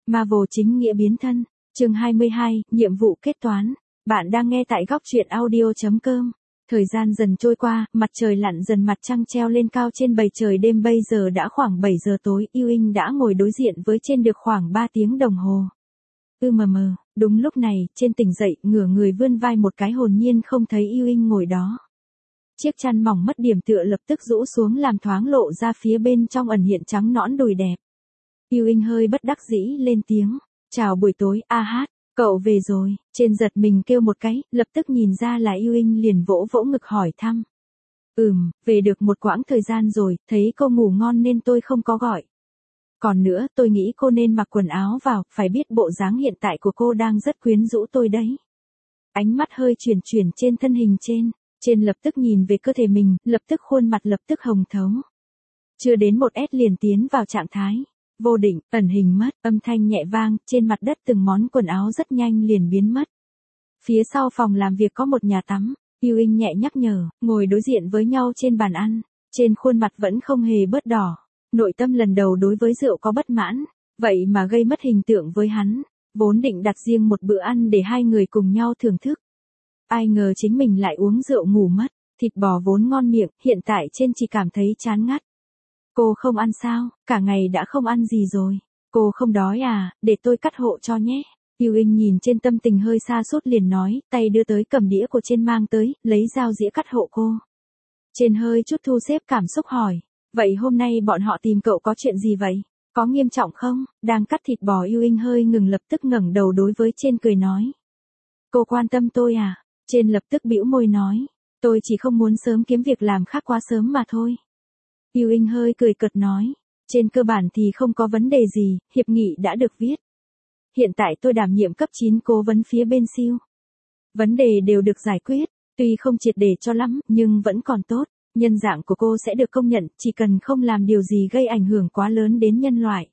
Marvel chính nghĩa biến thân, chương 22, nhiệm vụ kết toán. Bạn đang nghe tại góc truyện audio.com. Thời gian dần trôi qua, mặt trời lặn dần, mặt trăng treo lên cao trên bầu trời đêm. Bây giờ đã khoảng 7 giờ tối, Ewing đã ngồi đối diện với trên được khoảng 3 tiếng đồng hồ. Đúng lúc này, trên tỉnh dậy, ngửa người vươn vai một cái, hồn nhiên không thấy Ewing ngồi đó. Chiếc chăn mỏng mất điểm tựa lập tức rũ xuống làm thoáng lộ ra phía bên trong ẩn hiện trắng nõn đùi đẹp. Ewing hơi bất đắc dĩ lên tiếng. Chào buổi tối, cậu về rồi. Trên giật mình kêu một cái, lập tức nhìn ra là Ewing liền vỗ vỗ ngực hỏi thăm. Về được một quãng thời gian rồi, thấy cô ngủ ngon nên tôi không có gọi. Còn nữa, tôi nghĩ cô nên mặc quần áo vào, phải biết bộ dáng hiện tại của cô đang rất quyến rũ tôi đấy. Ánh mắt hơi chuyển trên thân hình trên lập tức nhìn về cơ thể mình, lập tức khuôn mặt lập tức hồng thấu. Chưa đến một S liền tiến vào trạng thái vô định, ẩn hình mất, âm thanh nhẹ vang, trên mặt đất từng món quần áo rất nhanh liền biến mất. Phía sau phòng làm việc có một nhà tắm, Ewing nhẹ nhắc nhở, ngồi đối diện với nhau trên bàn ăn, trên khuôn mặt vẫn không hề bớt đỏ. Nội tâm lần đầu đối với rượu có bất mãn, vậy mà gây mất hình tượng với hắn, vốn định đặt riêng một bữa ăn để hai người cùng nhau thưởng thức. Ai ngờ chính mình lại uống rượu ngủ mất, thịt bò vốn ngon miệng, hiện tại trên chỉ cảm thấy chán ngắt. Cô không ăn sao, cả ngày đã không ăn gì rồi. Cô không đói à, để tôi cắt hộ cho nhé. Ewing nhìn trên tâm tình hơi sa sút liền nói, tay đưa tới cầm đĩa của trên mang tới, lấy dao dĩa cắt hộ cô. Trên hơi chút thu xếp cảm xúc hỏi, vậy hôm nay bọn họ tìm cậu có chuyện gì vậy? Có nghiêm trọng không? Đang cắt thịt bò Ewing hơi ngừng lập tức ngẩng đầu đối với trên cười nói. Cô quan tâm tôi à? Trên lập tức bĩu môi nói, tôi chỉ không muốn sớm kiếm việc làm khác quá sớm mà thôi. Ewing hơi cười cợt nói, trên cơ bản thì không có vấn đề gì, hiệp nghị đã được viết. Hiện tại tôi đảm nhiệm cấp 9 cố vấn phía bên siêu. Vấn đề đều được giải quyết, tuy không triệt để cho lắm, nhưng vẫn còn tốt. Nhân dạng của cô sẽ được công nhận, chỉ cần không làm điều gì gây ảnh hưởng quá lớn đến nhân loại.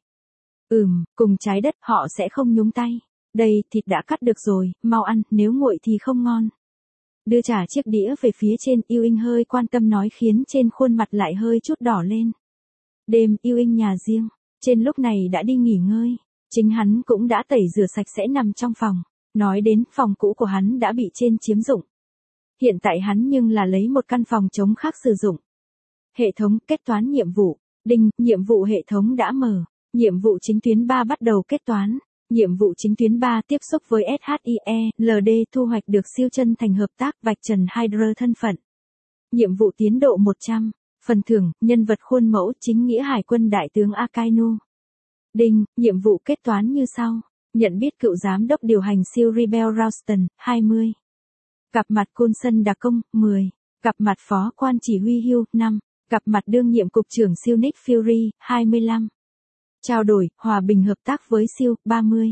Cùng trái đất họ sẽ không nhúng tay. Đây, thịt đã cắt được rồi, mau ăn, nếu nguội thì không ngon. Đưa trả chiếc đĩa về phía trên, Ewing hơi quan tâm nói khiến trên khuôn mặt lại hơi chút đỏ lên. Đêm, Ewing nhà riêng, trên lúc này đã đi nghỉ ngơi. Chính hắn cũng đã tẩy rửa sạch sẽ nằm trong phòng. Nói đến, phòng cũ của hắn đã bị trên chiếm dụng. Hiện tại hắn nhưng là lấy một căn phòng trống khác sử dụng. Hệ thống kết toán nhiệm vụ. Đinh, nhiệm vụ hệ thống đã mở. Nhiệm vụ chính tuyến 3 bắt đầu kết toán. Nhiệm vụ chính tuyến 3 tiếp xúc với SHIE, LD thu hoạch được siêu chân thành hợp tác _ Hydra thân phận. Nhiệm vụ tiến độ 100. Phần thưởng, nhân vật khuôn mẫu chính nghĩa hải quân đại tướng Akainu. Đinh, nhiệm vụ kết toán như sau. Nhận biết cựu giám đốc điều hành siêu Rebel Ralston, 20. Gặp mặt Coulson Đặc Công, 10. Gặp mặt phó quan chỉ huy Hugh, 5. Gặp mặt đương nhiệm cục trưởng siêu Nick Fury, 25. Trao đổi, hòa bình hợp tác với siêu, 30.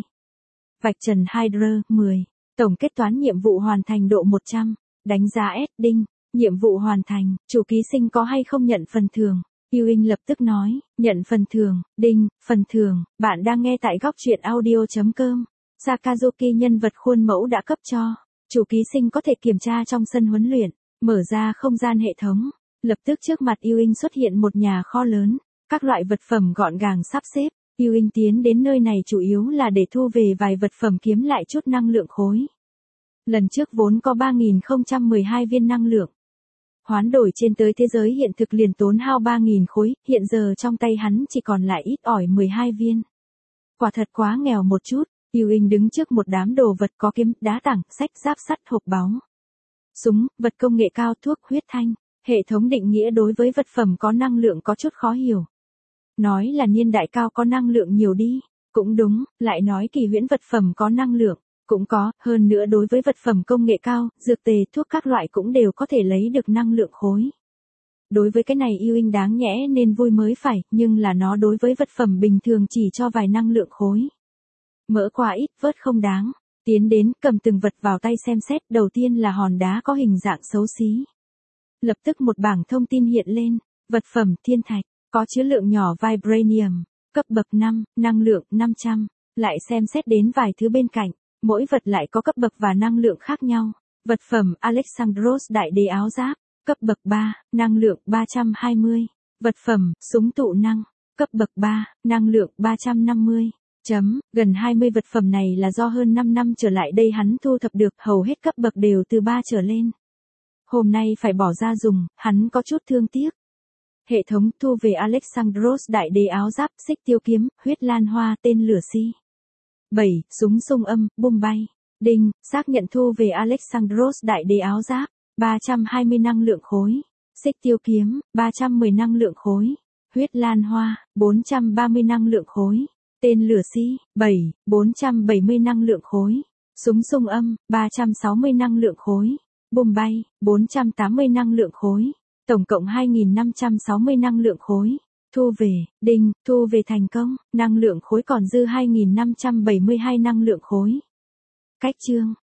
_ Hydra, 10. Tổng kết toán nhiệm vụ hoàn thành độ 100. Đánh giá S. Đinh, nhiệm vụ hoàn thành, chủ ký sinh có hay không nhận phần thưởng? Ewing lập tức nói, nhận phần thưởng. Đinh, phần thưởng, bạn đang nghe tại góc truyện audio.com. Sakazuki nhân vật khuôn mẫu đã cấp cho. Chủ ký sinh có thể kiểm tra trong sân huấn luyện, mở ra không gian hệ thống. Lập tức trước mặt Ewing xuất hiện một nhà kho lớn, các loại vật phẩm gọn gàng sắp xếp. Ewing tiến đến nơi này chủ yếu là để thu về vài vật phẩm kiếm lại chút năng lượng khối. Lần trước vốn có 3012 viên năng lượng. Hoán đổi trên tới thế giới hiện thực liền tốn hao 3000 khối, hiện giờ trong tay hắn chỉ còn lại ít ỏi 12 viên. Quả thật quá nghèo một chút. Ewing đứng trước một đám đồ vật có kiếm, đá tảng, sách, giáp sắt, hộp báu, súng, vật công nghệ cao, thuốc, huyết thanh. Hệ thống định nghĩa đối với vật phẩm có năng lượng có chút khó hiểu. Nói là niên đại cao có năng lượng nhiều đi, cũng đúng, lại nói kỳ huyễn vật phẩm có năng lượng, cũng có, hơn nữa đối với vật phẩm công nghệ cao, dược tề, thuốc các loại cũng đều có thể lấy được năng lượng khối. Đối với cái này Ewing đáng nhẽ nên vui mới phải, nhưng là nó đối với vật phẩm bình thường chỉ cho vài năng lượng khối. Mỡ quá ít, vớt không đáng. Tiến đến, cầm từng vật vào tay xem xét, đầu tiên là hòn đá có hình dạng xấu xí. Lập tức một bảng thông tin hiện lên, vật phẩm, thiên thạch, có chứa lượng nhỏ vibranium, cấp bậc 5, năng lượng 500. Lại xem xét đến vài thứ bên cạnh, mỗi vật lại có cấp bậc và năng lượng khác nhau. Vật phẩm, Alexandros đại đế áo giáp, cấp bậc 3, năng lượng 320. Vật phẩm, súng tụ năng, cấp bậc 3, năng lượng 350. Gần 20 vật phẩm này là do hơn 5 năm trở lại đây hắn thu thập được, hầu hết cấp bậc đều từ 3 trở lên. Hôm nay phải bỏ ra dùng, hắn có chút thương tiếc. Hệ thống thu về Alexandros đại đế áo giáp, xích tiêu kiếm, huyết lan hoa, tên lửa si. 7. Súng xung âm, bum bay. Đinh, xác nhận thu về Alexandros đại đế áo giáp, 320 năng lượng khối. Xích tiêu kiếm, 310 năng lượng khối. Huyết lan hoa, 430 năng lượng khối. Tên lửa si, 7, 470 năng lượng khối. Súng xung âm, 360 năng lượng khối. Bum bay, 480 năng lượng khối. Tổng cộng 2.560 năng lượng khối. Thu về, đinh, thu về thành công, năng lượng khối còn dư 2.572 năng lượng khối. Cách chương.